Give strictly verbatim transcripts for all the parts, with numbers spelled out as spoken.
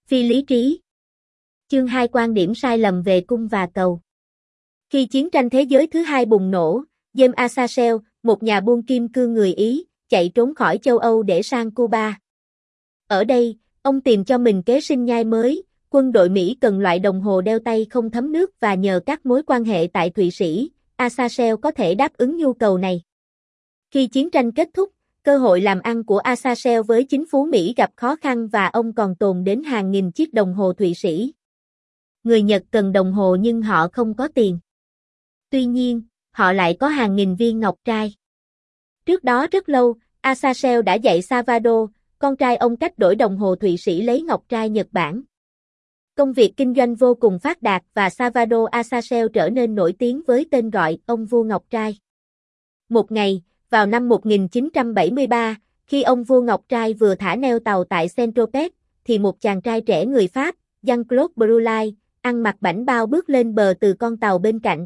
Phi lý trí. Chương hai quan điểm sai lầm về cung và cầu. Khi chiến tranh thế giới thứ hai bùng nổ, James Asachel, một nhà buôn kim cương người Ý, chạy trốn khỏi châu Âu để sang Cuba. Ở đây, ông tìm cho mình kế sinh nhai mới, quân đội Mỹ cần loại đồng hồ đeo tay không thấm nước và nhờ các mối quan hệ tại Thụy Sĩ, Asachel có thể đáp ứng nhu cầu này. Khi chiến tranh kết thúc, cơ hội làm ăn của Asachel với chính phủ Mỹ gặp khó khăn và ông còn tồn đến hàng nghìn chiếc đồng hồ Thụy Sĩ. Người Nhật cần đồng hồ nhưng họ không có tiền. Tuy nhiên, họ lại có hàng nghìn viên ngọc trai. Trước đó rất lâu, Asachel đã dạy Salvador, con trai ông cách đổi đồng hồ Thụy Sĩ lấy ngọc trai Nhật Bản. Công việc kinh doanh vô cùng phát đạt và Salvador Asachel trở nên nổi tiếng với tên gọi ông vua ngọc trai. Một ngày, vào năm một nghìn chín trăm bảy mươi ba, khi ông vua ngọc trai vừa thả neo tàu tại Saint-Tropez, thì một chàng trai trẻ người Pháp, Jean-Claude Brulai, ăn mặc bảnh bao bước lên bờ từ con tàu bên cạnh.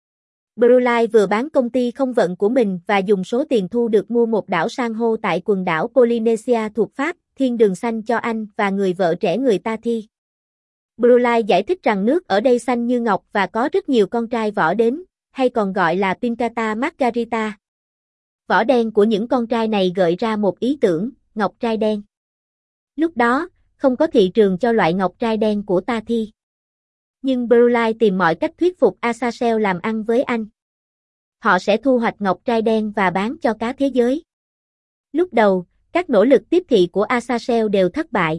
Brulai vừa bán công ty không vận của mình và dùng số tiền thu được mua một đảo san hô tại quần đảo Polynesia thuộc Pháp, thiên đường xanh cho anh và người vợ trẻ người Tati. Brulai giải thích rằng nước ở đây xanh như ngọc và có rất nhiều con trai vỏ đến, hay còn gọi là Pincata Margarita. Vỏ đen của những con trai này gợi ra một ý tưởng, ngọc trai đen. Lúc đó, không có thị trường cho loại ngọc trai đen của Tati. Nhưng Brulai tìm mọi cách thuyết phục Asachel làm ăn với anh. Họ sẽ thu hoạch ngọc trai đen và bán cho cả thế giới. Lúc đầu, các nỗ lực tiếp thị của Asachel đều thất bại.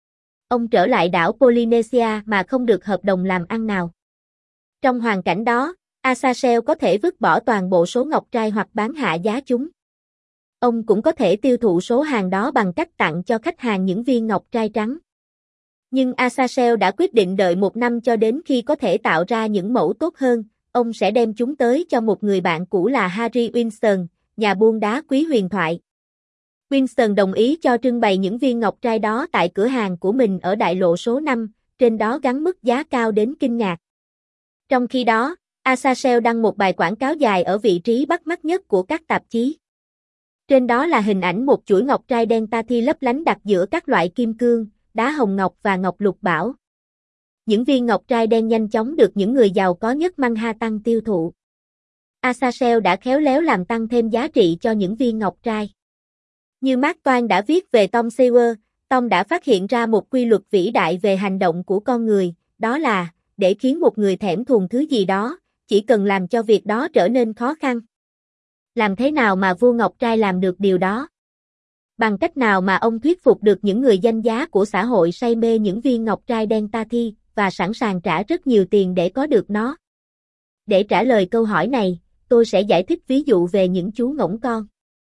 Ông trở lại đảo Polynesia mà không được hợp đồng làm ăn nào. Trong hoàn cảnh đó, Asachel có thể vứt bỏ toàn bộ số ngọc trai hoặc bán hạ giá chúng. Ông cũng có thể tiêu thụ số hàng đó bằng cách tặng cho khách hàng những viên ngọc trai trắng. Nhưng Asachel đã quyết định đợi một năm cho đến khi có thể tạo ra những mẫu tốt hơn, ông sẽ đem chúng tới cho một người bạn cũ là Harry Winston, nhà buôn đá quý huyền thoại. Winston đồng ý cho trưng bày những viên ngọc trai đó tại cửa hàng của mình ở đại lộ số năm, trên đó gắn mức giá cao đến kinh ngạc. Trong khi đó, Asachel đăng một bài quảng cáo dài ở vị trí bắt mắt nhất của các tạp chí. Trên đó là hình ảnh một chuỗi ngọc trai đen Tati lấp lánh đặt giữa các loại kim cương, đá hồng ngọc và ngọc lục bảo. Những viên ngọc trai đen nhanh chóng được những người giàu có nhất Manhattan tiêu thụ. Asachel đã khéo léo làm tăng thêm giá trị cho những viên ngọc trai. Như Mark Twain đã viết về Tom Sawyer, Tom đã phát hiện ra một quy luật vĩ đại về hành động của con người, đó là, để khiến một người thèm thuồng thứ gì đó, chỉ cần làm cho việc đó trở nên khó khăn. Làm thế nào mà vua ngọc trai làm được điều đó? Bằng cách nào mà ông thuyết phục được những người danh giá của xã hội say mê những viên ngọc trai đen Tati và sẵn sàng trả rất nhiều tiền để có được nó? Để trả lời câu hỏi này, tôi sẽ giải thích ví dụ về những chú ngỗng con.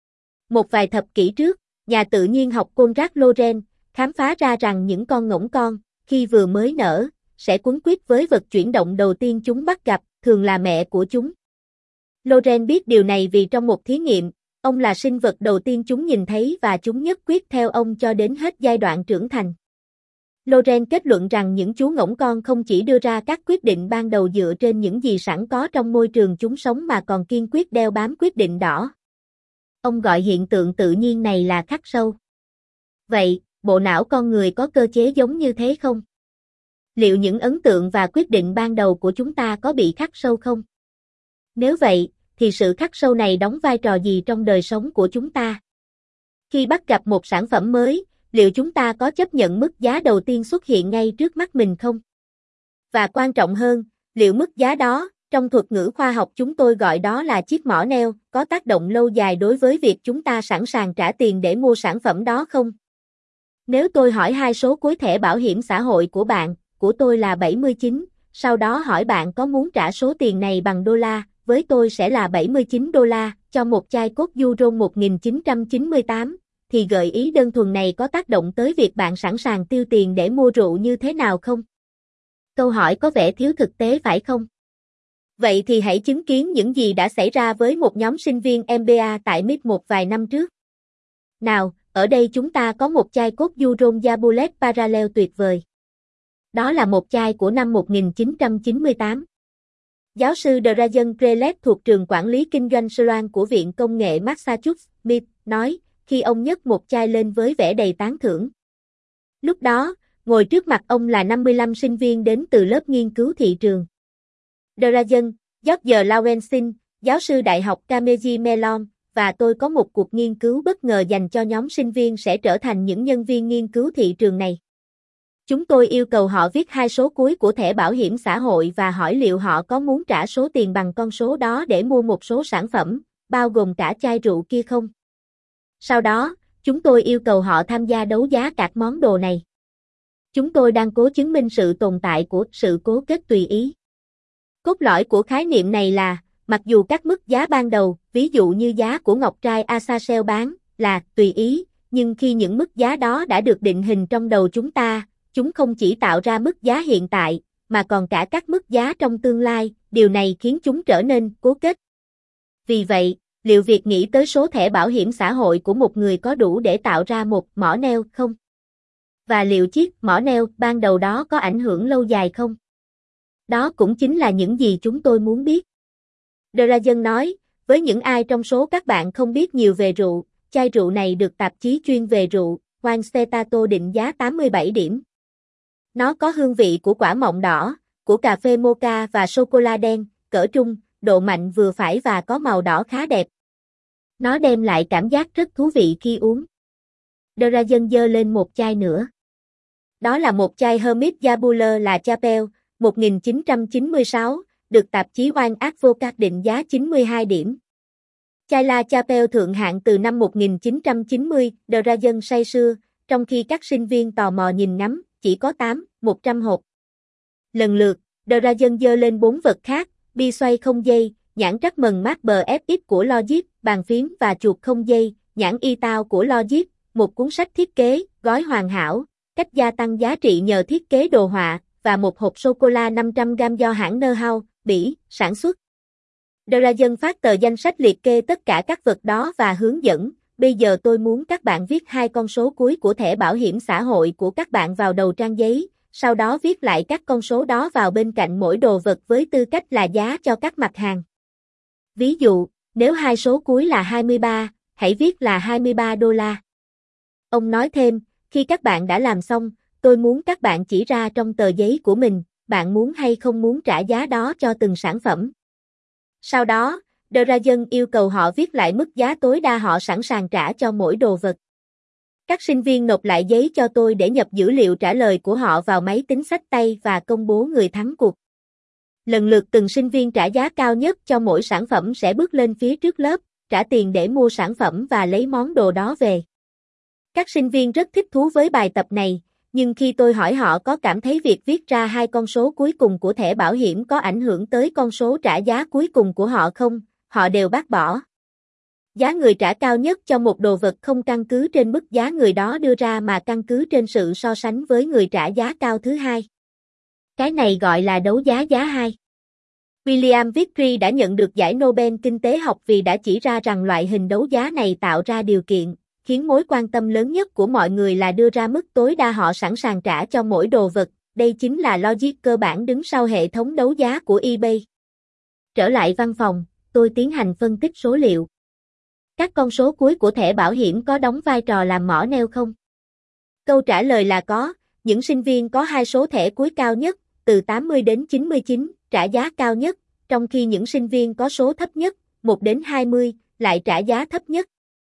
Một vài thập kỷ trước, nhà tự nhiên học Konrad Lorenz khám phá ra rằng những con ngỗng con, khi vừa mới nở, sẽ quấn quýt với vật chuyển động đầu tiên chúng bắt gặp, thường là mẹ của chúng. Lorenz biết điều này vì trong một thí nghiệm, ông là sinh vật đầu tiên chúng nhìn thấy và chúng nhất quyết theo ông cho đến hết giai đoạn trưởng thành. Lorenz kết luận rằng những chú ngỗng con không chỉ đưa ra các quyết định ban đầu dựa trên những gì sẵn có trong môi trường chúng sống mà còn kiên quyết đeo bám quyết định đó. Ông gọi hiện tượng tự nhiên này là khắc sâu. Vậy, bộ não con người có cơ chế giống như thế không? Liệu những ấn tượng và quyết định ban đầu của chúng ta có bị khắc sâu không? Nếu vậy, thì sự khắc sâu này đóng vai trò gì trong đời sống của chúng ta? Khi bắt gặp một sản phẩm mới, liệu chúng ta có chấp nhận mức giá đầu tiên xuất hiện ngay trước mắt mình không? Và quan trọng hơn, liệu mức giá đó, trong thuật ngữ khoa học chúng tôi gọi đó là chiếc mỏ neo, có tác động lâu dài đối với việc chúng ta sẵn sàng trả tiền để mua sản phẩm đó không? Nếu tôi hỏi hai số cuối thẻ bảo hiểm xã hội của bạn, của tôi là bảy mươi chín, sau đó hỏi bạn có muốn trả số tiền này bằng đô la, với tôi sẽ là bảy mươi chín đô la, cho một chai cốt Duron một nghìn chín trăm chín mươi tám, thì gợi ý đơn thuần này có tác động tới việc bạn sẵn sàng tiêu tiền để mua rượu như thế nào không? Câu hỏi có vẻ thiếu thực tế phải không? Vậy thì hãy chứng kiến những gì đã xảy ra với một nhóm sinh viên em bê a tại em i tê một vài năm trước. Nào, ở đây chúng ta có một chai cốt Duron Jabulet Parallel tuyệt vời. Đó là một chai của năm một nghìn chín trăm chín mươi tám. Giáo sư Dragan Krelev thuộc trường quản lý kinh doanh Sloan của Viện Công nghệ Massachusetts, em i tê, nói, khi ông nhấc một chai lên với vẻ đầy tán thưởng. Lúc đó, Ngồi trước mặt ông là năm mươi lăm sinh viên đến từ lớp nghiên cứu thị trường. Drazen, George Lawrence, giáo sư Đại học Carnegie Mellon, và tôi có một cuộc nghiên cứu bất ngờ dành cho nhóm sinh viên sẽ trở thành những nhân viên nghiên cứu thị trường này. Chúng tôi yêu cầu họ viết hai số cuối của thẻ bảo hiểm xã hội và hỏi liệu họ có muốn trả số tiền bằng con số đó để mua một số sản phẩm, bao gồm cả chai rượu kia không. Sau đó, chúng tôi yêu cầu họ tham gia đấu giá các món đồ này. Chúng tôi đang cố chứng minh sự tồn tại của sự cố kết tùy ý. Cốt lõi của khái niệm này là, mặc dù các mức giá ban đầu, ví dụ như giá của ngọc trai Azazel bán, là tùy ý, nhưng khi những mức giá đó đã được định hình trong đầu chúng ta, chúng không chỉ tạo ra mức giá hiện tại, mà còn cả các mức giá trong tương lai, điều này khiến chúng trở nên cố kết. Vì vậy, liệu việc nghĩ tới số thẻ bảo hiểm xã hội của một người có đủ để tạo ra một mỏ neo không? Và liệu chiếc mỏ neo ban đầu đó có ảnh hưởng lâu dài không? Đó cũng chính là những gì chúng tôi muốn biết. Drazen nói, với những ai trong số các bạn không biết nhiều về rượu, chai rượu này được tạp chí chuyên về rượu, Wine Stetato định giá tám mươi bảy điểm. Nó có hương vị của quả mọng đỏ, của cà phê mocha và sô-cô-la đen, cỡ trung, độ mạnh vừa phải và có màu đỏ khá đẹp. Nó đem lại cảm giác rất thú vị khi uống. Drazen giơ lên một chai nữa. Đó là một chai Hermit Yabuler La Chapelle, một nghìn chín trăm chín mươi sáu, được tạp chí Wine Advocate định giá chín mươi hai điểm. Chai La Chapelle thượng hạng từ năm một nghìn chín trăm chín mươi, Drazen say sưa, trong khi các sinh viên tò mò nhìn ngắm, chỉ có tám, một trăm hộp. Lần lượt, Drazen giơ lên bốn vật khác, bi xoay không dây, nhãn trắc mần Marble ép ích của Logic, bàn phím và chuột không dây, nhãn y tao của Logic, một cuốn sách thiết kế, gói hoàn hảo, cách gia tăng giá trị nhờ thiết kế đồ họa, và một hộp sô-cô-la năm trăm gam do hãng Neuhaus, Bỉ, sản xuất. Drazen phát tờ danh sách liệt kê tất cả các vật đó và hướng dẫn, bây giờ tôi muốn các bạn viết hai con số cuối của thẻ bảo hiểm xã hội của các bạn vào đầu trang giấy, sau đó viết lại các con số đó vào bên cạnh mỗi đồ vật với tư cách là giá cho các mặt hàng. Ví dụ, nếu hai số cuối là hai mươi ba, hãy viết là hai mươi ba đô la. Ông nói thêm, khi các bạn đã làm xong, tôi muốn các bạn chỉ ra trong tờ giấy của mình, bạn muốn hay không muốn trả giá đó cho từng sản phẩm. Sau đó, Drazen yêu cầu họ viết lại mức giá tối đa họ sẵn sàng trả cho mỗi đồ vật. Các sinh viên nộp lại giấy cho tôi để nhập dữ liệu trả lời của họ vào máy tính xách tay và công bố người thắng cuộc. Lần lượt từng sinh viên trả giá cao nhất cho mỗi sản phẩm sẽ bước lên phía trước lớp, trả tiền để mua sản phẩm và lấy món đồ đó về. Các sinh viên rất thích thú với bài tập này, nhưng khi tôi hỏi họ có cảm thấy việc viết ra hai con số cuối cùng của thẻ bảo hiểm có ảnh hưởng tới con số trả giá cuối cùng của họ không, họ đều bác bỏ. Giá người trả cao nhất cho một đồ vật không căn cứ trên mức giá người đó đưa ra mà căn cứ trên sự so sánh với người trả giá cao thứ hai. Cái này gọi là đấu giá giá hai. William Vickrey đã nhận được giải Nobel Kinh tế học vì đã chỉ ra rằng loại hình đấu giá này tạo ra điều kiện, khiến mối quan tâm lớn nhất của mọi người là đưa ra mức tối đa họ sẵn sàng trả cho mỗi đồ vật, đây chính là logic cơ bản đứng sau hệ thống đấu giá của eBay. Trở lại văn phòng, tôi tiến hành phân tích số liệu. Các con số cuối của thẻ bảo hiểm có đóng vai trò làm mỏ neo không? Câu trả lời là có, những sinh viên có hai số thẻ cuối cao nhất, từ tám mươi đến chín mươi chín, trả giá cao nhất, trong khi những sinh viên có số thấp nhất, một đến hai mươi, lại trả giá thấp nhất.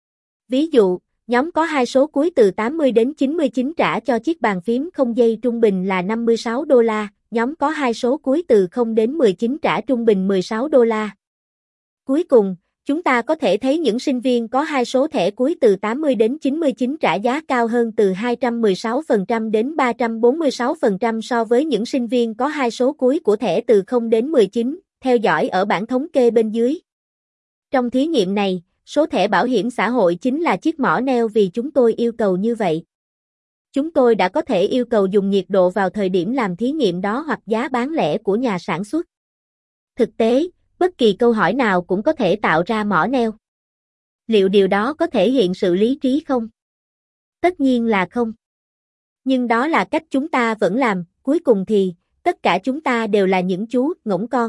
Ví dụ, nhóm có hai số cuối từ tám mươi đến chín mươi chín trả cho chiếc bàn phím không dây trung bình là năm mươi sáu đô la, nhóm có hai số cuối từ không đến mười chín trả trung bình mười sáu đô la. Cuối cùng, chúng ta có thể thấy những sinh viên có hai số thẻ cuối từ tám mươi đến chín mươi chín trả giá cao hơn từ hai trăm mười sáu phần trăm đến ba trăm bốn mươi sáu phần trăm so với những sinh viên có hai số cuối của thẻ từ không đến mười chín, theo dõi ở bảng thống kê bên dưới. Trong thí nghiệm này, số thẻ bảo hiểm xã hội chính là chiếc mỏ neo vì chúng tôi yêu cầu như vậy. Chúng tôi đã có thể yêu cầu dùng nhiệt độ vào thời điểm làm thí nghiệm đó hoặc giá bán lẻ của nhà sản xuất. Thực tế, bất kỳ câu hỏi nào cũng có thể tạo ra mỏ neo. Liệu điều đó có thể hiện sự lý trí không? Tất nhiên là không. Nhưng đó là cách chúng ta vẫn làm, cuối cùng thì, tất cả chúng ta đều là những chú ngỗng con.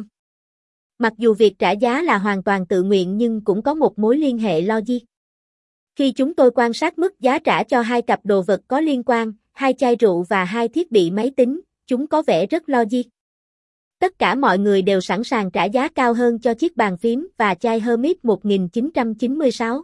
Mặc dù việc trả giá là hoàn toàn tự nguyện nhưng cũng có một mối liên hệ logic. Khi chúng tôi quan sát mức giá trả cho hai cặp đồ vật có liên quan, hai chai rượu và hai thiết bị máy tính, chúng có vẻ rất logic. Tất cả mọi người đều sẵn sàng trả giá cao hơn cho chiếc bàn phím và chai Hermes một nghìn chín trăm chín mươi sáu.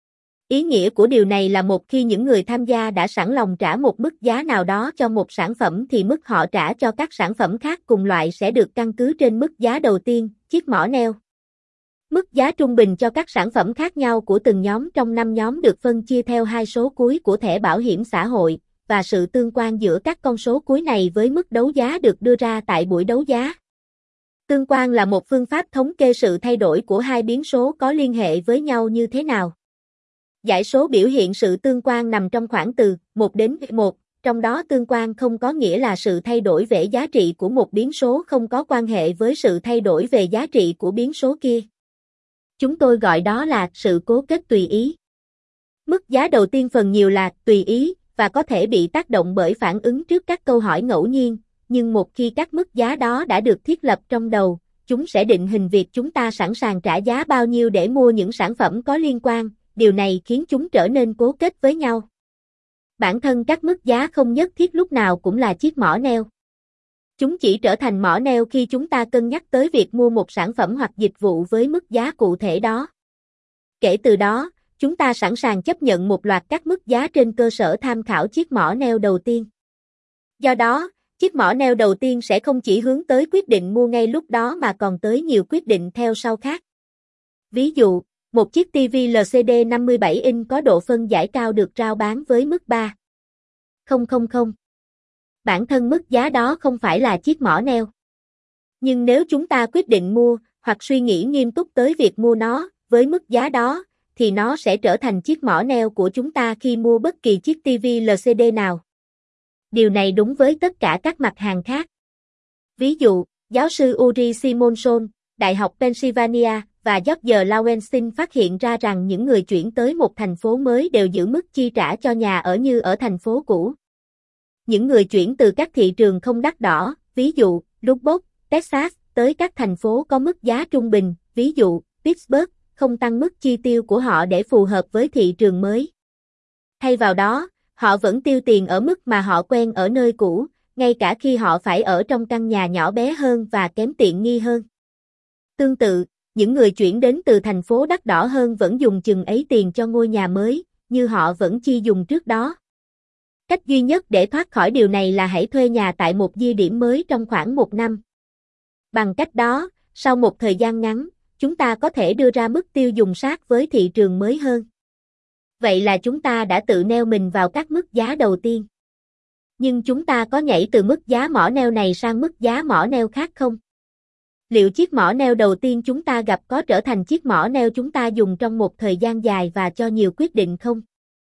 Ý nghĩa của điều này là một khi những người tham gia đã sẵn lòng trả một mức giá nào đó cho một sản phẩm thì mức họ trả cho các sản phẩm khác cùng loại sẽ được căn cứ trên mức giá đầu tiên, chiếc mỏ neo. Mức giá trung bình cho các sản phẩm khác nhau của từng nhóm trong năm nhóm được phân chia theo hai số cuối của thẻ bảo hiểm xã hội, và sự tương quan giữa các con số cuối này với mức đấu giá được đưa ra tại buổi đấu giá. Tương quan là một phương pháp thống kê sự thay đổi của hai biến số có liên hệ với nhau như thế nào. Dãy số biểu hiện sự tương quan nằm trong khoảng từ một đến một, trong đó tương quan không có nghĩa là sự thay đổi về giá trị của một biến số không có quan hệ với sự thay đổi về giá trị của biến số kia. Chúng tôi gọi đó là sự cố kết tùy ý. Mức giá đầu tiên phần nhiều là tùy ý và có thể bị tác động bởi phản ứng trước các câu hỏi ngẫu nhiên, nhưng một khi các mức giá đó đã được thiết lập trong đầu, chúng sẽ định hình việc chúng ta sẵn sàng trả giá bao nhiêu để mua những sản phẩm có liên quan, điều này khiến chúng trở nên cố kết với nhau. Bản thân các mức giá không nhất thiết lúc nào cũng là chiếc mỏ neo. Chúng chỉ trở thành mỏ neo khi chúng ta cân nhắc tới việc mua một sản phẩm hoặc dịch vụ với mức giá cụ thể đó. Kể từ đó, chúng ta sẵn sàng chấp nhận một loạt các mức giá trên cơ sở tham khảo chiếc mỏ neo đầu tiên. Do đó, chiếc mỏ neo đầu tiên sẽ không chỉ hướng tới quyết định mua ngay lúc đó mà còn tới nhiều quyết định theo sau khác. Ví dụ, một chiếc ti vi lờ xê đê năm mươi bảy inch có độ phân giải cao được rao bán với mức ba nghìn. Bản thân mức giá đó không phải là chiếc mỏ neo. Nhưng nếu chúng ta quyết định mua, hoặc suy nghĩ nghiêm túc tới việc mua nó, với mức giá đó, thì nó sẽ trở thành chiếc mỏ neo của chúng ta khi mua bất kỳ chiếc ti vi lờ xê đê nào. Điều này đúng với tất cả các mặt hàng khác. Ví dụ, giáo sư Uri Simonson, Đại học Pennsylvania, và George Lowenstein phát hiện ra rằng những người chuyển tới một thành phố mới đều giữ mức chi trả cho nhà ở như ở thành phố cũ. Những người chuyển từ các thị trường không đắt đỏ, ví dụ, Lubbock, Texas, tới các thành phố có mức giá trung bình, ví dụ, Pittsburgh, không tăng mức chi tiêu của họ để phù hợp với thị trường mới. Thay vào đó, họ vẫn tiêu tiền ở mức mà họ quen ở nơi cũ, ngay cả khi họ phải ở trong căn nhà nhỏ bé hơn và kém tiện nghi hơn. Tương tự, những người chuyển đến từ thành phố đắt đỏ hơn vẫn dùng chừng ấy tiền cho ngôi nhà mới, như họ vẫn chi dùng trước đó. Cách duy nhất để thoát khỏi điều này là hãy thuê nhà tại một địa điểm mới trong khoảng một năm. Bằng cách đó, sau một thời gian ngắn, chúng ta có thể đưa ra mức tiêu dùng sát với thị trường mới hơn. Vậy là chúng ta đã tự neo mình vào các mức giá đầu tiên. Nhưng chúng ta có nhảy từ mức giá mỏ neo này sang mức giá mỏ neo khác không? Liệu chiếc mỏ neo đầu tiên chúng ta gặp có trở thành chiếc mỏ neo chúng ta dùng trong một thời gian dài và cho nhiều quyết định không?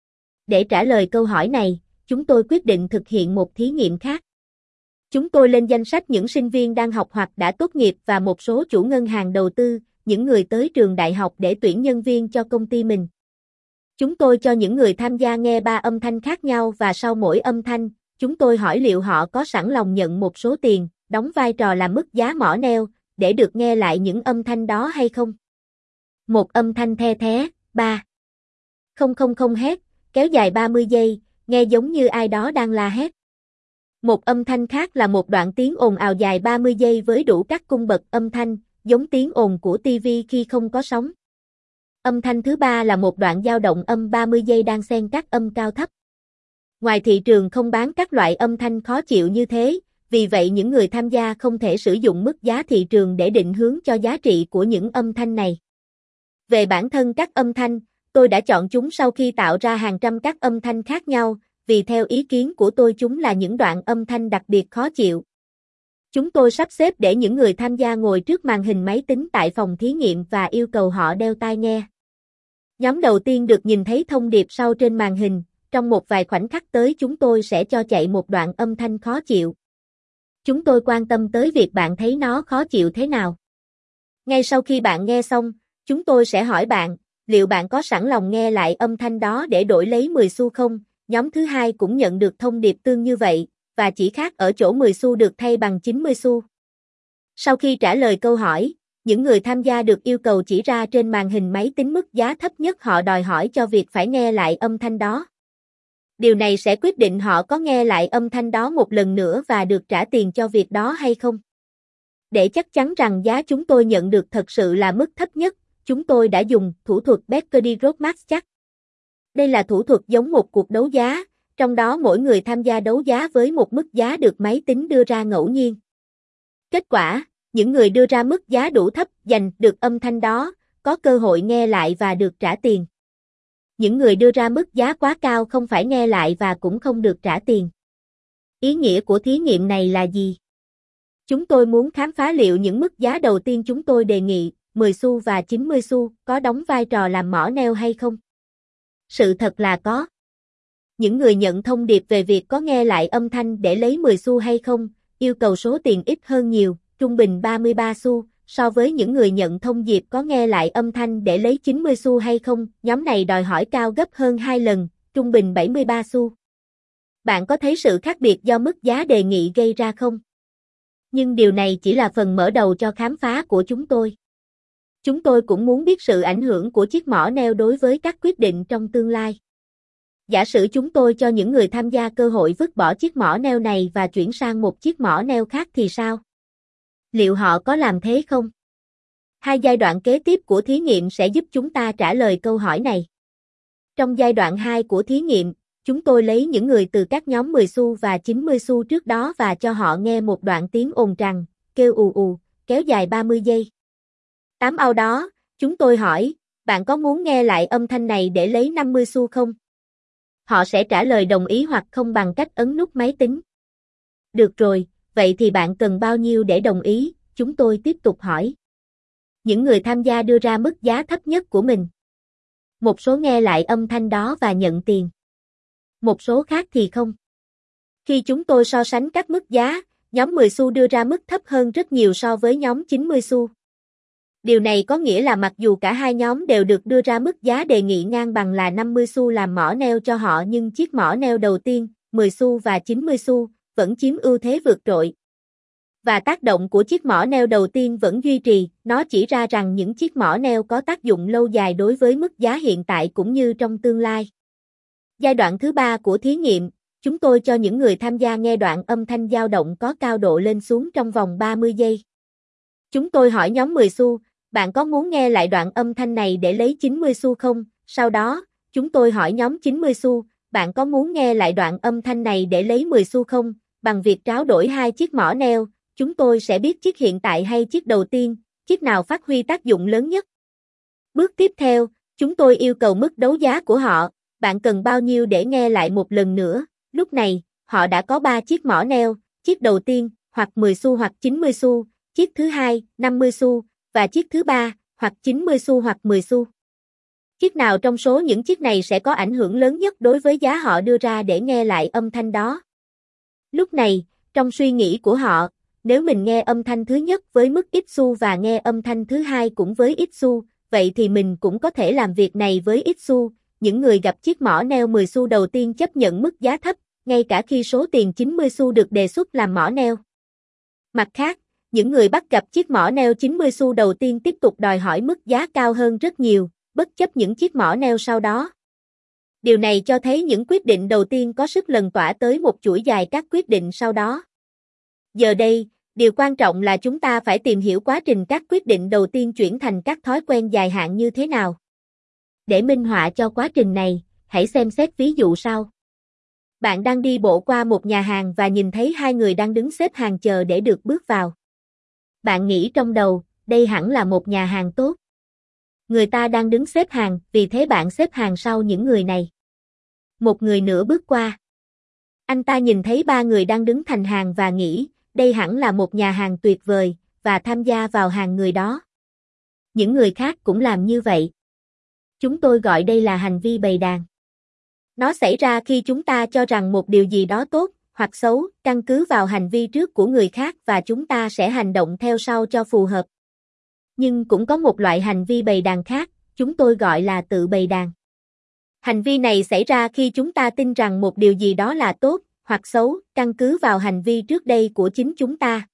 Để trả lời câu hỏi này, chúng tôi quyết định thực hiện một thí nghiệm khác. Chúng tôi lên danh sách những sinh viên đang học hoặc đã tốt nghiệp và một số chủ ngân hàng đầu tư, những người tới trường đại học để tuyển nhân viên cho công ty mình. Chúng tôi cho những người tham gia nghe ba âm thanh khác nhau và sau mỗi âm thanh, chúng tôi hỏi liệu họ có sẵn lòng nhận một số tiền, đóng vai trò là mức giá mỏ neo, để được nghe lại những âm thanh đó hay không. Một âm thanh the thé, ba không không không hét, kéo dài ba mươi giây, nghe giống như ai đó đang la hét. Một âm thanh khác là một đoạn tiếng ồn ào dài ba mươi giây với đủ các cung bậc âm thanh, giống tiếng ồn của ti vi khi không có sóng. Âm thanh thứ ba là một đoạn dao động âm ba mươi giây đang xen các âm cao thấp. Ngoài thị trường không bán các loại âm thanh khó chịu như thế, vì vậy những người tham gia không thể sử dụng mức giá thị trường để định hướng cho giá trị của những âm thanh này. Về bản thân các âm thanh, tôi đã chọn chúng sau khi tạo ra hàng trăm các âm thanh khác nhau, vì theo ý kiến của tôi chúng là những đoạn âm thanh đặc biệt khó chịu. Chúng tôi sắp xếp để những người tham gia ngồi trước màn hình máy tính tại phòng thí nghiệm và yêu cầu họ đeo tai nghe. Nhóm đầu tiên được nhìn thấy thông điệp sau trên màn hình, trong một vài khoảnh khắc tới chúng tôi sẽ cho chạy một đoạn âm thanh khó chịu. Chúng tôi quan tâm tới việc bạn thấy nó khó chịu thế nào. Ngay sau khi bạn nghe xong, chúng tôi sẽ hỏi bạn, liệu bạn có sẵn lòng nghe lại âm thanh đó để đổi lấy mười xu không? Nhóm thứ hai cũng nhận được thông điệp tương như vậy, và chỉ khác ở chỗ mười xu được thay bằng chín mươi xu. Sau khi trả lời câu hỏi, những người tham gia được yêu cầu chỉ ra trên màn hình máy tính mức giá thấp nhất họ đòi hỏi cho việc phải nghe lại âm thanh đó. Điều này sẽ quyết định họ có nghe lại âm thanh đó một lần nữa và được trả tiền cho việc đó hay không. Để chắc chắn rằng giá chúng tôi nhận được thật sự là mức thấp nhất, chúng tôi đã dùng thủ thuật Beckerdy Rothmax chắc. Đây là thủ thuật giống một cuộc đấu giá, trong đó mỗi người tham gia đấu giá với một mức giá được máy tính đưa ra ngẫu nhiên. Kết quả, những người đưa ra mức giá đủ thấp giành được âm thanh đó, có cơ hội nghe lại và được trả tiền. Những người đưa ra mức giá quá cao không phải nghe lại và cũng không được trả tiền. Ý nghĩa của thí nghiệm này là gì? Chúng tôi muốn khám phá liệu những mức giá đầu tiên chúng tôi đề nghị, mười xu và chín mươi xu, có đóng vai trò làm mỏ neo hay không? Sự thật là có. Những người nhận thông điệp về việc có nghe lại âm thanh để lấy mười xu hay không, yêu cầu số tiền ít hơn nhiều, trung bình ba mươi ba xu, so với những người nhận thông điệp có nghe lại âm thanh để lấy chín mươi xu hay không, nhóm này đòi hỏi cao gấp hơn hai lần, trung bình bảy mươi ba xu. Bạn có thấy sự khác biệt do mức giá đề nghị gây ra không? Nhưng điều này chỉ là phần mở đầu cho khám phá của chúng tôi. Chúng tôi cũng muốn biết sự ảnh hưởng của chiếc mỏ neo đối với các quyết định trong tương lai. Giả sử chúng tôi cho những người tham gia cơ hội vứt bỏ chiếc mỏ neo này và chuyển sang một chiếc mỏ neo khác thì sao? Liệu họ có làm thế không? Hai giai đoạn kế tiếp của thí nghiệm sẽ giúp chúng ta trả lời câu hỏi này. Trong giai đoạn hai của thí nghiệm, chúng tôi lấy những người từ các nhóm mười xu và chín mươi xu trước đó và cho họ nghe một đoạn tiếng ồn trằn, kêu ù ù, kéo dài ba mươi giây. Tám ao đó, chúng tôi hỏi, bạn có muốn nghe lại âm thanh này để lấy năm mươi xu không? Họ sẽ trả lời đồng ý hoặc không bằng cách ấn nút máy tính. Được rồi, vậy thì bạn cần bao nhiêu để đồng ý? Chúng tôi tiếp tục hỏi. Những người tham gia đưa ra mức giá thấp nhất của mình. Một số nghe lại âm thanh đó và nhận tiền. Một số khác thì không. Khi chúng tôi so sánh các mức giá, nhóm mười xu đưa ra mức thấp hơn rất nhiều so với nhóm chín mươi xu. Điều này có nghĩa là mặc dù cả hai nhóm đều được đưa ra mức giá đề nghị ngang bằng là năm mươi xu làm mỏ neo cho họ nhưng chiếc mỏ neo đầu tiên, mười xu và chín mươi xu, vẫn chiếm ưu thế vượt trội. Và tác động của chiếc mỏ neo đầu tiên vẫn duy trì, nó chỉ ra rằng những chiếc mỏ neo có tác dụng lâu dài đối với mức giá hiện tại cũng như trong tương lai. Giai đoạn thứ ba của thí nghiệm, chúng tôi cho những người tham gia nghe đoạn âm thanh dao động có cao độ lên xuống trong vòng ba mươi giây. Chúng tôi hỏi nhóm mười xu, bạn có muốn nghe lại đoạn âm thanh này để lấy chín mươi xu không? Sau đó, chúng tôi hỏi nhóm chín mươi xu, bạn có muốn nghe lại đoạn âm thanh này để lấy mười xu không? Bằng việc tráo đổi hai chiếc mỏ neo, chúng tôi sẽ biết chiếc hiện tại hay chiếc đầu tiên, chiếc nào phát huy tác dụng lớn nhất. Bước tiếp theo, chúng tôi yêu cầu mức đấu giá của họ, bạn cần bao nhiêu để nghe lại một lần nữa? Lúc này, họ đã có ba chiếc mỏ neo, chiếc đầu tiên, hoặc mười xu hoặc chín mươi xu, chiếc thứ hai, năm mươi xu, và chiếc thứ ba, hoặc chín mươi xu hoặc mười xu. Chiếc nào trong số những chiếc này sẽ có ảnh hưởng lớn nhất đối với giá họ đưa ra để nghe lại âm thanh đó? Lúc này, trong suy nghĩ của họ, nếu mình nghe âm thanh thứ nhất với mức ít xu và nghe âm thanh thứ hai cũng với ít xu, vậy thì mình cũng có thể làm việc này với ít xu. Những người gặp chiếc mỏ neo mười xu đầu tiên chấp nhận mức giá thấp, ngay cả khi số tiền chín mươi xu được đề xuất làm mỏ neo. Mặt khác, những người bắt gặp chiếc mỏ neo chín mươi xu đầu tiên tiếp tục đòi hỏi mức giá cao hơn rất nhiều, bất chấp những chiếc mỏ neo sau đó. Điều này cho thấy những quyết định đầu tiên có sức lan tỏa tới một chuỗi dài các quyết định sau đó. Giờ đây, điều quan trọng là chúng ta phải tìm hiểu quá trình các quyết định đầu tiên chuyển thành các thói quen dài hạn như thế nào. Để minh họa cho quá trình này, hãy xem xét ví dụ sau. Bạn đang đi bộ qua một nhà hàng và nhìn thấy hai người đang đứng xếp hàng chờ để được bước vào. Bạn nghĩ trong đầu, đây hẳn là một nhà hàng tốt. Người ta đang đứng xếp hàng, vì thế bạn xếp hàng sau những người này. Một người nữa bước qua. Anh ta nhìn thấy ba người đang đứng thành hàng và nghĩ, đây hẳn là một nhà hàng tuyệt vời, và tham gia vào hàng người đó. Những người khác cũng làm như vậy. Chúng tôi gọi đây là hành vi bầy đàn. Nó xảy ra khi chúng ta cho rằng một điều gì đó tốt, hoặc xấu, căn cứ vào hành vi trước của người khác và chúng ta sẽ hành động theo sau cho phù hợp. Nhưng cũng có một loại hành vi bầy đàn khác, chúng tôi gọi là tự bầy đàn. Hành vi này xảy ra khi chúng ta tin rằng một điều gì đó là tốt, hoặc xấu, căn cứ vào hành vi trước đây của chính chúng ta.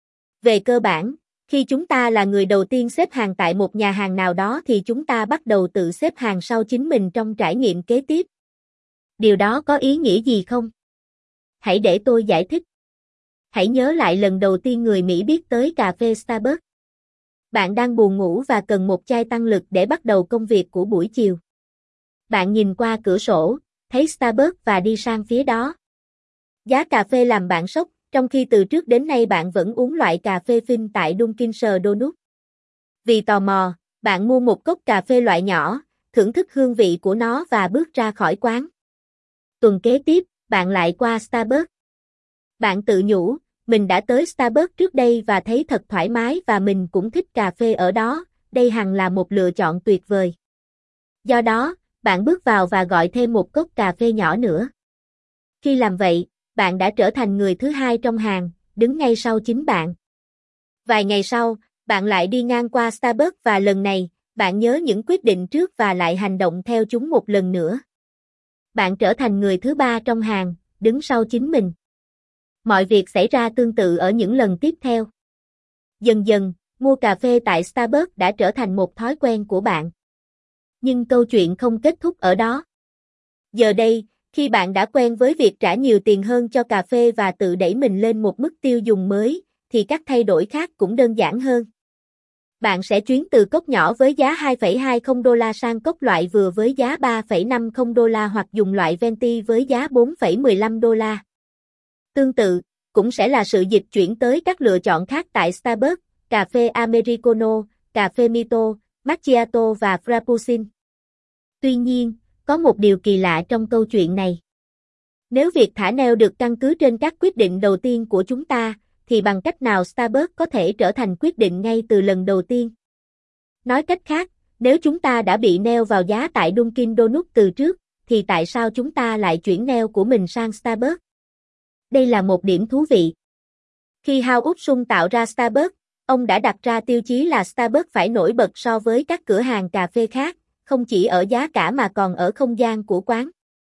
Về cơ bản, khi chúng ta là người đầu tiên xếp hàng tại một nhà hàng nào đó thì chúng ta bắt đầu tự xếp hàng sau chính mình trong trải nghiệm kế tiếp. Điều đó có ý nghĩa gì không? Hãy để tôi giải thích. Hãy nhớ lại lần đầu tiên người Mỹ biết tới cà phê Starbucks. Bạn đang buồn ngủ và cần một chai tăng lực để bắt đầu công việc của buổi chiều. Bạn nhìn qua cửa sổ, thấy Starbucks và đi sang phía đó. Giá cà phê làm bạn sốc, trong khi từ trước đến nay bạn vẫn uống loại cà phê phin tại Dunkin' Donuts. Vì tò mò, bạn mua một cốc cà phê loại nhỏ, thưởng thức hương vị của nó và bước ra khỏi quán. Tuần kế tiếp, bạn lại qua Starbucks. Bạn tự nhủ, mình đã tới Starbucks trước đây và thấy thật thoải mái và mình cũng thích cà phê ở đó, đây hẳn là một lựa chọn tuyệt vời. Do đó, bạn bước vào và gọi thêm một cốc cà phê nhỏ nữa. Khi làm vậy, bạn đã trở thành người thứ hai trong hàng, đứng ngay sau chính bạn. Vài ngày sau, bạn lại đi ngang qua Starbucks và lần này, bạn nhớ những quyết định trước và lại hành động theo chúng một lần nữa. Bạn trở thành người thứ ba trong hàng, đứng sau chính mình. Mọi việc xảy ra tương tự ở những lần tiếp theo. Dần dần, mua cà phê tại Starbucks đã trở thành một thói quen của bạn. Nhưng câu chuyện không kết thúc ở đó. Giờ đây, khi bạn đã quen với việc trả nhiều tiền hơn cho cà phê và tự đẩy mình lên một mức tiêu dùng mới, thì các thay đổi khác cũng đơn giản hơn. Bạn sẽ chuyển từ cốc nhỏ với giá hai phẩy hai không đô la sang cốc loại vừa với giá ba phẩy năm không đô la hoặc dùng loại venti với giá bốn phẩy mười lăm đô la. Tương tự, cũng sẽ là sự dịch chuyển tới các lựa chọn khác tại Starbucks, cà phê Americano, cà phê Mito, Macchiato và Frappuccino. Tuy nhiên, có một điều kỳ lạ trong câu chuyện này. Nếu việc thả neo được căn cứ trên các quyết định đầu tiên của chúng ta, thì bằng cách nào Starbucks có thể trở thành quyết định ngay từ lần đầu tiên? Nói cách khác, nếu chúng ta đã bị neo vào giá tại Dunkin' Donuts từ trước, thì tại sao chúng ta lại chuyển neo của mình sang Starbucks? Đây là một điểm thú vị. Khi Howard Schultz tạo ra Starbucks, ông đã đặt ra tiêu chí là Starbucks phải nổi bật so với các cửa hàng cà phê khác, không chỉ ở giá cả mà còn ở không gian của quán.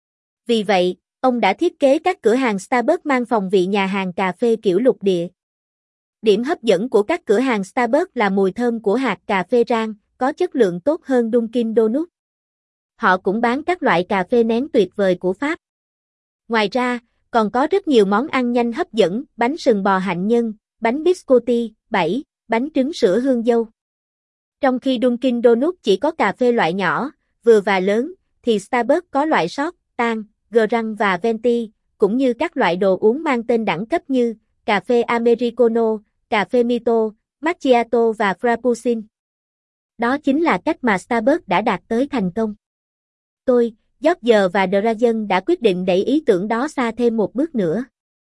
Vì vậy, ông đã thiết kế các cửa hàng Starbucks mang phong vị nhà hàng cà phê kiểu lục địa. Điểm hấp dẫn của các cửa hàng Starbucks là mùi thơm của hạt cà phê rang, có chất lượng tốt hơn Dunkin' Donuts. Họ cũng bán các loại cà phê nén tuyệt vời của Pháp. Ngoài ra, còn có rất nhiều món ăn nhanh hấp dẫn, bánh sừng bò hạnh nhân, bánh biscotti, bảy, bánh trứng sữa hương dâu. Trong khi Dunkin' Donuts chỉ có cà phê loại nhỏ, vừa và lớn, thì Starbucks có loại shot, tan, grande và venti, cũng như các loại đồ uống mang tên đẳng cấp như cà phê Americano, cà phê Mito, Macchiato và Frappuccino. Đó chính là cách mà Starbucks đã đạt tới thành công. Tôi, George và Drazen đã quyết định đẩy ý tưởng đó xa thêm một bước nữa.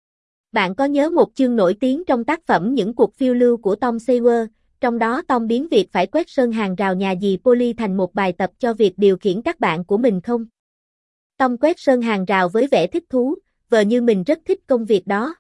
Bạn có nhớ một chương nổi tiếng trong tác phẩm Những cuộc phiêu lưu của Tom Sawyer, trong đó Tom biến việc phải quét sơn hàng rào nhà dì Polly thành một bài tập cho việc điều khiển các bạn của mình không? Tom quét sơn hàng rào với vẻ thích thú, vờ như mình rất thích công việc đó.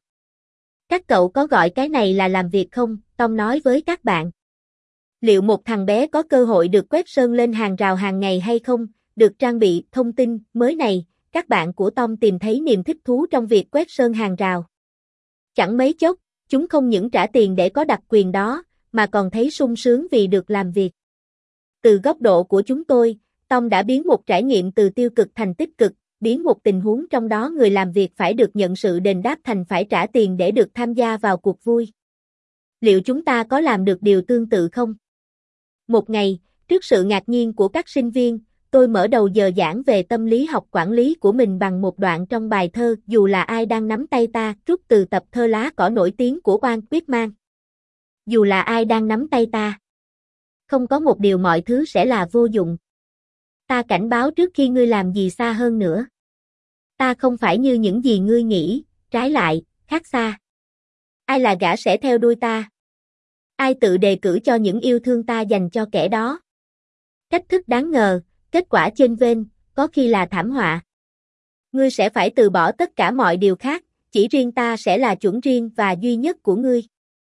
Các cậu có gọi cái này là làm việc không? Tom nói với các bạn. Liệu một thằng bé có cơ hội được quét sơn lên hàng rào hàng ngày hay không? Được trang bị thông tin mới này, các bạn của Tom tìm thấy niềm thích thú trong việc quét sơn hàng rào. Chẳng mấy chốc, chúng không những trả tiền để có đặc quyền đó, mà còn thấy sung sướng vì được làm việc. Từ góc độ của chúng tôi, Tom đã biến một trải nghiệm từ tiêu cực thành tích cực, biến một tình huống trong đó người làm việc phải được nhận sự đền đáp thành phải trả tiền để được tham gia vào cuộc vui. Liệu chúng ta có làm được điều tương tự không? Một ngày, trước sự ngạc nhiên của các sinh viên, tôi mở đầu giờ giảng về tâm lý học quản lý của mình bằng một đoạn trong bài thơ Dù là ai đang nắm tay ta, rút từ tập thơ Lá cỏ nổi tiếng của Walt Whitman. Dù là ai đang nắm tay ta, không có một điều mọi thứ sẽ là vô dụng. Ta cảnh báo trước khi ngươi làm gì xa hơn nữa. Ta không phải như những gì ngươi nghĩ, trái lại, khác xa. Ai là gã sẽ theo đuôi ta? Ai tự đề cử cho những yêu thương ta dành cho kẻ đó? Cách thức đáng ngờ, kết quả chênh vênh, có khi là thảm họa. Ngươi sẽ phải từ bỏ tất cả mọi điều khác, chỉ riêng ta sẽ là chuẩn riêng và duy nhất của ngươi.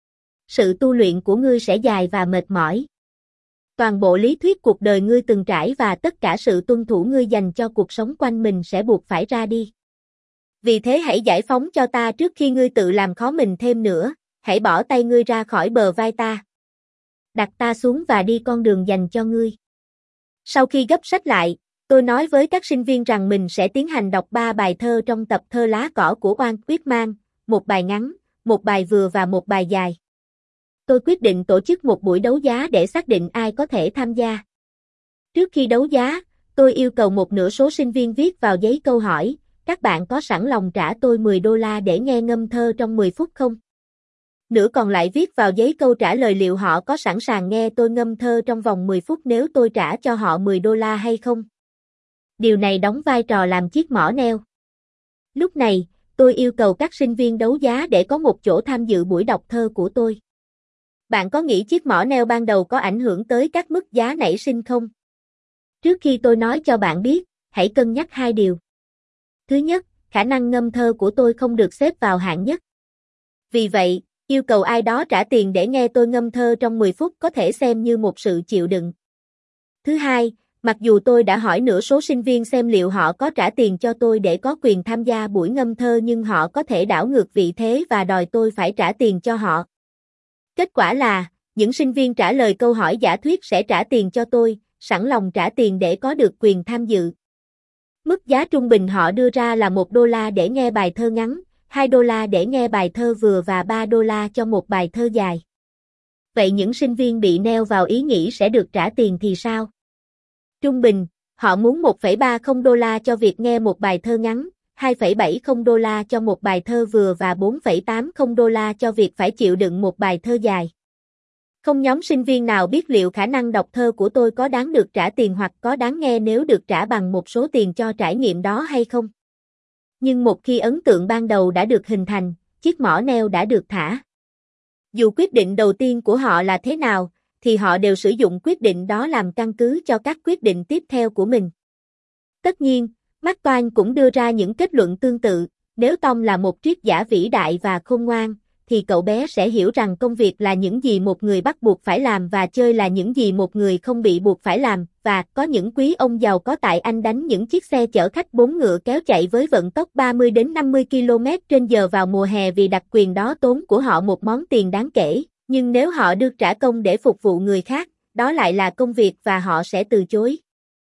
Sự tu luyện của ngươi sẽ dài và mệt mỏi. Toàn bộ lý thuyết cuộc đời ngươi từng trải và tất cả sự tuân thủ ngươi dành cho cuộc sống quanh mình sẽ buộc phải ra đi. Vì thế hãy giải phóng cho ta trước khi ngươi tự làm khó mình thêm nữa, hãy bỏ tay ngươi ra khỏi bờ vai ta. Đặt ta xuống và đi con đường dành cho ngươi. Sau khi gấp sách lại, Tôi nói với các sinh viên rằng mình sẽ tiến hành đọc ba bài thơ trong tập thơ Lá cỏ của Walt Whitman, một bài ngắn, một bài vừa và một bài dài. Tôi quyết định tổ chức một buổi đấu giá để xác định ai có thể tham gia. Trước khi đấu giá, tôi yêu cầu một nửa số sinh viên viết vào giấy câu hỏi, các bạn có sẵn lòng trả tôi mười đô la để nghe ngâm thơ trong mười phút không? Nửa còn lại viết vào giấy câu trả lời liệu họ có sẵn sàng nghe tôi ngâm thơ trong vòng mười phút nếu tôi trả cho họ mười đô la hay không? Điều này đóng vai trò làm chiếc mỏ neo. Lúc này, tôi yêu cầu các sinh viên đấu giá để có một chỗ tham dự buổi đọc thơ của tôi. Bạn có nghĩ chiếc mỏ neo ban đầu có ảnh hưởng tới các mức giá nảy sinh không? Trước khi tôi nói cho bạn biết, hãy cân nhắc hai điều. Thứ nhất, khả năng ngâm thơ của tôi không được xếp vào hạng nhất. Vì vậy, yêu cầu ai đó trả tiền để nghe tôi ngâm thơ trong mười phút có thể xem như một sự chịu đựng. Thứ hai, mặc dù tôi đã hỏi nửa số sinh viên xem liệu họ có trả tiền cho tôi để có quyền tham gia buổi ngâm thơ nhưng họ có thể đảo ngược vị thế và đòi tôi phải trả tiền cho họ. Kết quả là, những sinh viên trả lời câu hỏi giả thuyết sẽ trả tiền cho tôi, sẵn lòng trả tiền để có được quyền tham dự. Mức giá trung bình họ đưa ra là một đô la để nghe bài thơ ngắn, hai đô la để nghe bài thơ vừa và ba đô la cho một bài thơ dài. Vậy những sinh viên bị neo vào ý nghĩ sẽ được trả tiền thì sao? Trung bình, họ muốn một phẩy ba không đô la cho việc nghe một bài thơ ngắn, hai phẩy bảy không đô la cho một bài thơ vừa và bốn phẩy tám không đô la cho việc phải chịu đựng một bài thơ dài. Không nhóm sinh viên nào biết liệu khả năng đọc thơ của tôi có đáng được trả tiền hoặc có đáng nghe nếu được trả bằng một số tiền cho trải nghiệm đó hay không. Nhưng một khi ấn tượng ban đầu đã được hình thành, chiếc mỏ neo đã được thả. Dù quyết định đầu tiên của họ là thế nào, thì họ đều sử dụng quyết định đó làm căn cứ cho các quyết định tiếp theo của mình. Tất nhiên, Mark Twain cũng đưa ra những kết luận tương tự, nếu Tom là một triết giả vĩ đại và khôn ngoan, thì cậu bé sẽ hiểu rằng công việc là những gì một người bắt buộc phải làm và chơi là những gì một người không bị buộc phải làm, và có những quý ông giàu có tại Anh đánh những chiếc xe chở khách bốn ngựa kéo chạy với vận tốc ba mươi đến năm mươi ki lô mét trên giờ vào mùa hè vì đặc quyền đó tốn của họ một món tiền đáng kể, nhưng nếu họ được trả công để phục vụ người khác, đó lại là công việc và họ sẽ từ chối.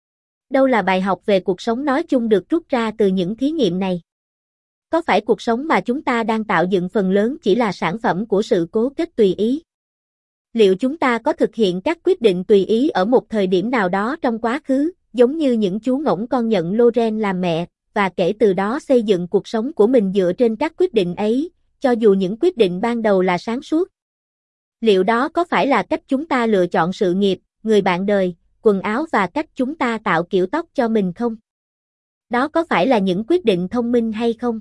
Đâu là bài học về cuộc sống nói chung được rút ra từ những thí nghiệm này? Có phải cuộc sống mà chúng ta đang tạo dựng phần lớn chỉ là sản phẩm của sự cố kết tùy ý? Liệu chúng ta có thực hiện các quyết định tùy ý ở một thời điểm nào đó trong quá khứ, giống như những chú ngỗng con nhận Loren làm mẹ, và kể từ đó xây dựng cuộc sống của mình dựa trên các quyết định ấy, cho dù những quyết định ban đầu là sáng suốt? Liệu đó có phải là cách chúng ta lựa chọn sự nghiệp, người bạn đời, quần áo và cách chúng ta tạo kiểu tóc cho mình không? Đó có phải là những quyết định thông minh hay không?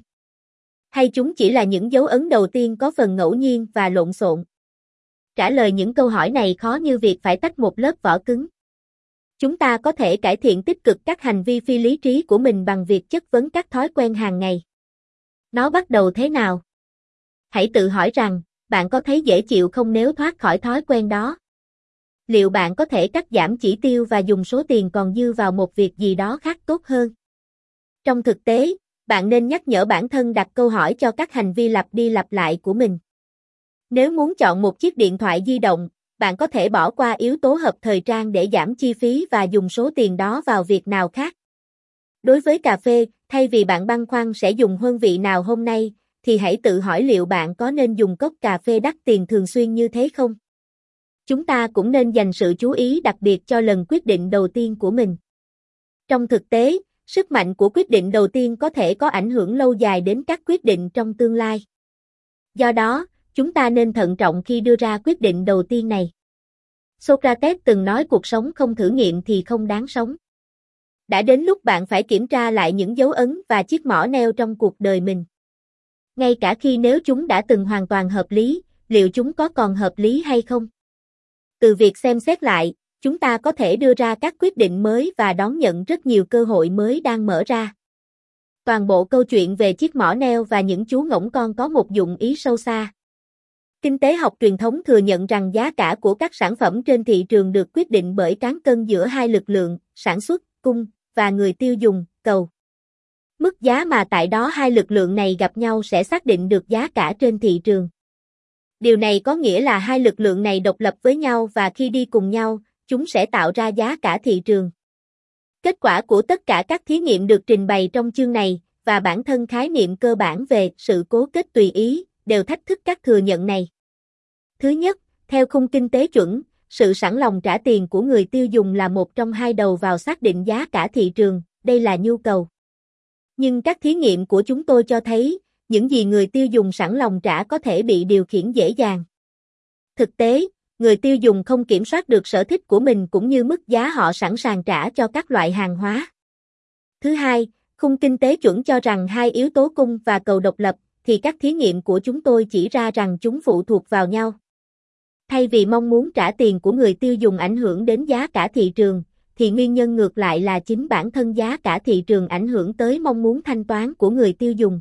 Hay chúng chỉ là những dấu ấn đầu tiên có phần ngẫu nhiên và lộn xộn? Trả lời những câu hỏi này khó như việc phải tách một lớp vỏ cứng. Chúng ta có thể cải thiện tích cực các hành vi phi lý trí của mình bằng việc chất vấn các thói quen hàng ngày. Nó bắt đầu thế nào? Hãy tự hỏi rằng, bạn có thấy dễ chịu không nếu thoát khỏi thói quen đó? Liệu bạn có thể cắt giảm chỉ tiêu và dùng số tiền còn dư vào một việc gì đó khác tốt hơn? Trong thực tế, bạn nên nhắc nhở bản thân đặt câu hỏi cho các hành vi lặp đi lặp lại của mình. Nếu muốn chọn một chiếc điện thoại di động, bạn có thể bỏ qua yếu tố hợp thời trang để giảm chi phí và dùng số tiền đó vào việc nào khác. Đối với cà phê, thay vì bạn băn khoăn sẽ dùng hương vị nào hôm nay, thì hãy tự hỏi liệu bạn có nên dùng cốc cà phê đắt tiền thường xuyên như thế không? Chúng ta cũng nên dành sự chú ý đặc biệt cho lần quyết định đầu tiên của mình. Trong thực tế, sức mạnh của quyết định đầu tiên có thể có ảnh hưởng lâu dài đến các quyết định trong tương lai. Do đó, chúng ta nên thận trọng khi đưa ra quyết định đầu tiên này. Socrates từng nói cuộc sống không thử nghiệm thì không đáng sống. Đã đến lúc bạn phải kiểm tra lại những dấu ấn và chiếc mỏ neo trong cuộc đời mình. Ngay cả khi nếu chúng đã từng hoàn toàn hợp lý, liệu chúng có còn hợp lý hay không? Từ việc xem xét lại, chúng ta có thể đưa ra các quyết định mới và đón nhận rất nhiều cơ hội mới đang mở ra. Toàn bộ câu chuyện về chiếc mỏ neo và những chú ngỗng con có một dụng ý sâu xa. Kinh tế học truyền thống thừa nhận rằng giá cả của các sản phẩm trên thị trường được quyết định bởi cán cân giữa hai lực lượng, sản xuất, cung, và người tiêu dùng, cầu. Mức giá mà tại đó hai lực lượng này gặp nhau sẽ xác định được giá cả trên thị trường. Điều này có nghĩa là hai lực lượng này độc lập với nhau và khi đi cùng nhau, chúng sẽ tạo ra giá cả thị trường. Kết quả của tất cả các thí nghiệm được trình bày trong chương này, và bản thân khái niệm cơ bản về sự cố kết tùy ý, đều thách thức các thừa nhận này. Thứ nhất, theo khung kinh tế chuẩn, sự sẵn lòng trả tiền của người tiêu dùng là một trong hai đầu vào xác định giá cả thị trường, đây là nhu cầu. Nhưng các thí nghiệm của chúng tôi cho thấy, những gì người tiêu dùng sẵn lòng trả có thể bị điều khiển dễ dàng. Thực tế, người tiêu dùng không kiểm soát được sở thích của mình cũng như mức giá họ sẵn sàng trả cho các loại hàng hóa. Thứ hai, khung kinh tế chuẩn cho rằng hai yếu tố cung và cầu độc lập, thì các thí nghiệm của chúng tôi chỉ ra rằng chúng phụ thuộc vào nhau. Thay vì mong muốn trả tiền của người tiêu dùng ảnh hưởng đến giá cả thị trường, thì nguyên nhân ngược lại là chính bản thân giá cả thị trường ảnh hưởng tới mong muốn thanh toán của người tiêu dùng.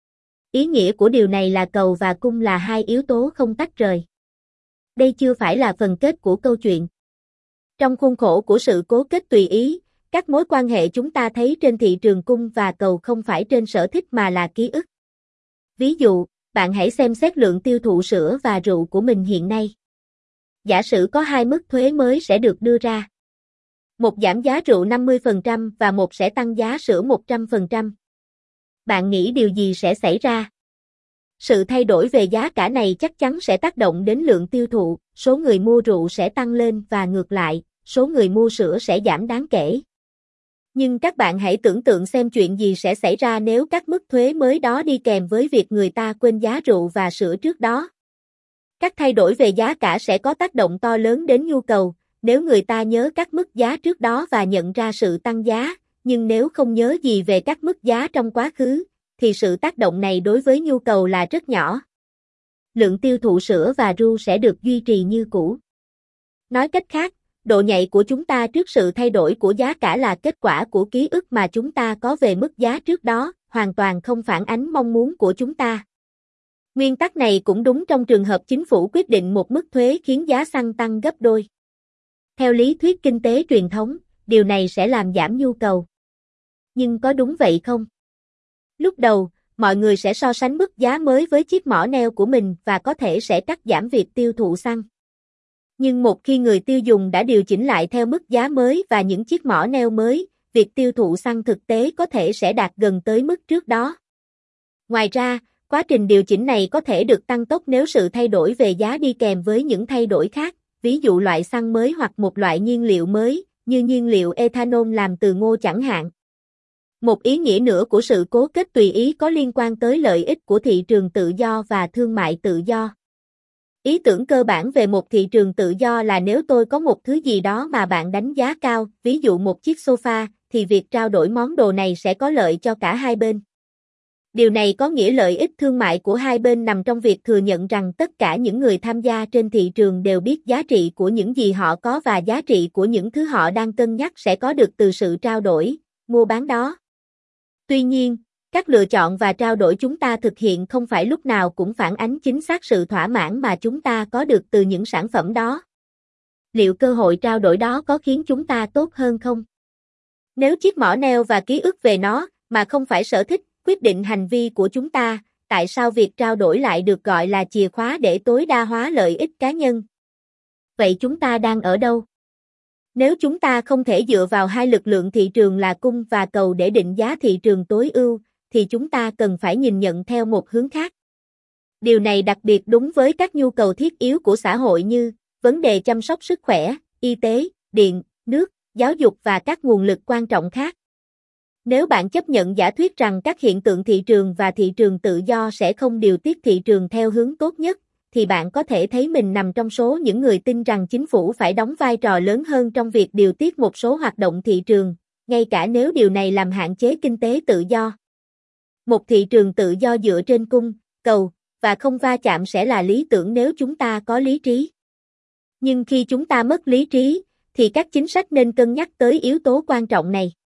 Ý nghĩa của điều này là cầu và cung là hai yếu tố không tách rời. Đây chưa phải là phần kết của câu chuyện. Trong khuôn khổ của sự cố kết tùy ý, các mối quan hệ chúng ta thấy trên thị trường cung và cầu không phải trên sở thích mà là ký ức. Ví dụ, bạn hãy xem xét lượng tiêu thụ sữa và rượu của mình hiện nay. Giả sử có hai mức thuế mới sẽ được đưa ra. Một giảm giá rượu năm mươi phần trăm và một sẽ tăng giá sữa một trăm phần trăm. Bạn nghĩ điều gì sẽ xảy ra? Sự thay đổi về giá cả này chắc chắn sẽ tác động đến lượng tiêu thụ, số người mua rượu sẽ tăng lên và ngược lại, số người mua sữa sẽ giảm đáng kể. Nhưng các bạn hãy tưởng tượng xem chuyện gì sẽ xảy ra nếu các mức thuế mới đó đi kèm với việc người ta quên giá rượu và sữa trước đó. Các thay đổi về giá cả sẽ có tác động to lớn đến nhu cầu, nếu người ta nhớ các mức giá trước đó và nhận ra sự tăng giá, nhưng nếu không nhớ gì về các mức giá trong quá khứ, thì sự tác động này đối với nhu cầu là rất nhỏ. Lượng tiêu thụ sữa và rượu sẽ được duy trì như cũ. Nói cách khác, độ nhạy của chúng ta trước sự thay đổi của giá cả là kết quả của ký ức mà chúng ta có về mức giá trước đó, hoàn toàn không phản ánh mong muốn của chúng ta. Nguyên tắc này cũng đúng trong trường hợp chính phủ quyết định một mức thuế khiến giá xăng tăng gấp đôi. Theo lý thuyết kinh tế truyền thống, điều này sẽ làm giảm nhu cầu. Nhưng có đúng vậy không? Lúc đầu, mọi người sẽ so sánh mức giá mới với chiếc mỏ neo của mình và có thể sẽ cắt giảm việc tiêu thụ xăng. Nhưng một khi người tiêu dùng đã điều chỉnh lại theo mức giá mới và những chiếc mỏ neo mới, việc tiêu thụ xăng thực tế có thể sẽ đạt gần tới mức trước đó. Ngoài ra, quá trình điều chỉnh này có thể được tăng tốc nếu sự thay đổi về giá đi kèm với những thay đổi khác, ví dụ loại xăng mới hoặc một loại nhiên liệu mới, như nhiên liệu ethanol làm từ ngô chẳng hạn. Một ý nghĩa nữa của sự cố kết tùy ý có liên quan tới lợi ích của thị trường tự do và thương mại tự do. Ý tưởng cơ bản về một thị trường tự do là nếu tôi có một thứ gì đó mà bạn đánh giá cao, ví dụ một chiếc sofa, thì việc trao đổi món đồ này sẽ có lợi cho cả hai bên. Điều này có nghĩa lợi ích thương mại của hai bên nằm trong việc thừa nhận rằng tất cả những người tham gia trên thị trường đều biết giá trị của những gì họ có và giá trị của những thứ họ đang cân nhắc sẽ có được từ sự trao đổi, mua bán đó. Tuy nhiên, các lựa chọn và trao đổi chúng ta thực hiện không phải lúc nào cũng phản ánh chính xác sự thỏa mãn mà chúng ta có được từ những sản phẩm đó. Liệu cơ hội trao đổi đó có khiến chúng ta tốt hơn không? Nếu chiếc mỏ neo và ký ức về nó, mà không phải sở thích, quyết định hành vi của chúng ta, tại sao việc trao đổi lại được gọi là chìa khóa để tối đa hóa lợi ích cá nhân? Vậy chúng ta đang ở đâu? Nếu chúng ta không thể dựa vào hai lực lượng thị trường là cung và cầu để định giá thị trường tối ưu, thì chúng ta cần phải nhìn nhận theo một hướng khác. Điều này đặc biệt đúng với các nhu cầu thiết yếu của xã hội như vấn đề chăm sóc sức khỏe, y tế, điện, nước, giáo dục và các nguồn lực quan trọng khác. Nếu bạn chấp nhận giả thuyết rằng các hiện tượng thị trường và thị trường tự do sẽ không điều tiết thị trường theo hướng tốt nhất, thì bạn có thể thấy mình nằm trong số những người tin rằng chính phủ phải đóng vai trò lớn hơn trong việc điều tiết một số hoạt động thị trường, ngay cả nếu điều này làm hạn chế kinh tế tự do. Một thị trường tự do dựa trên cung, cầu, và không va chạm sẽ là lý tưởng nếu chúng ta có lý trí. Nhưng khi chúng ta mất lý trí, thì các chính sách nên cân nhắc tới yếu tố quan trọng này.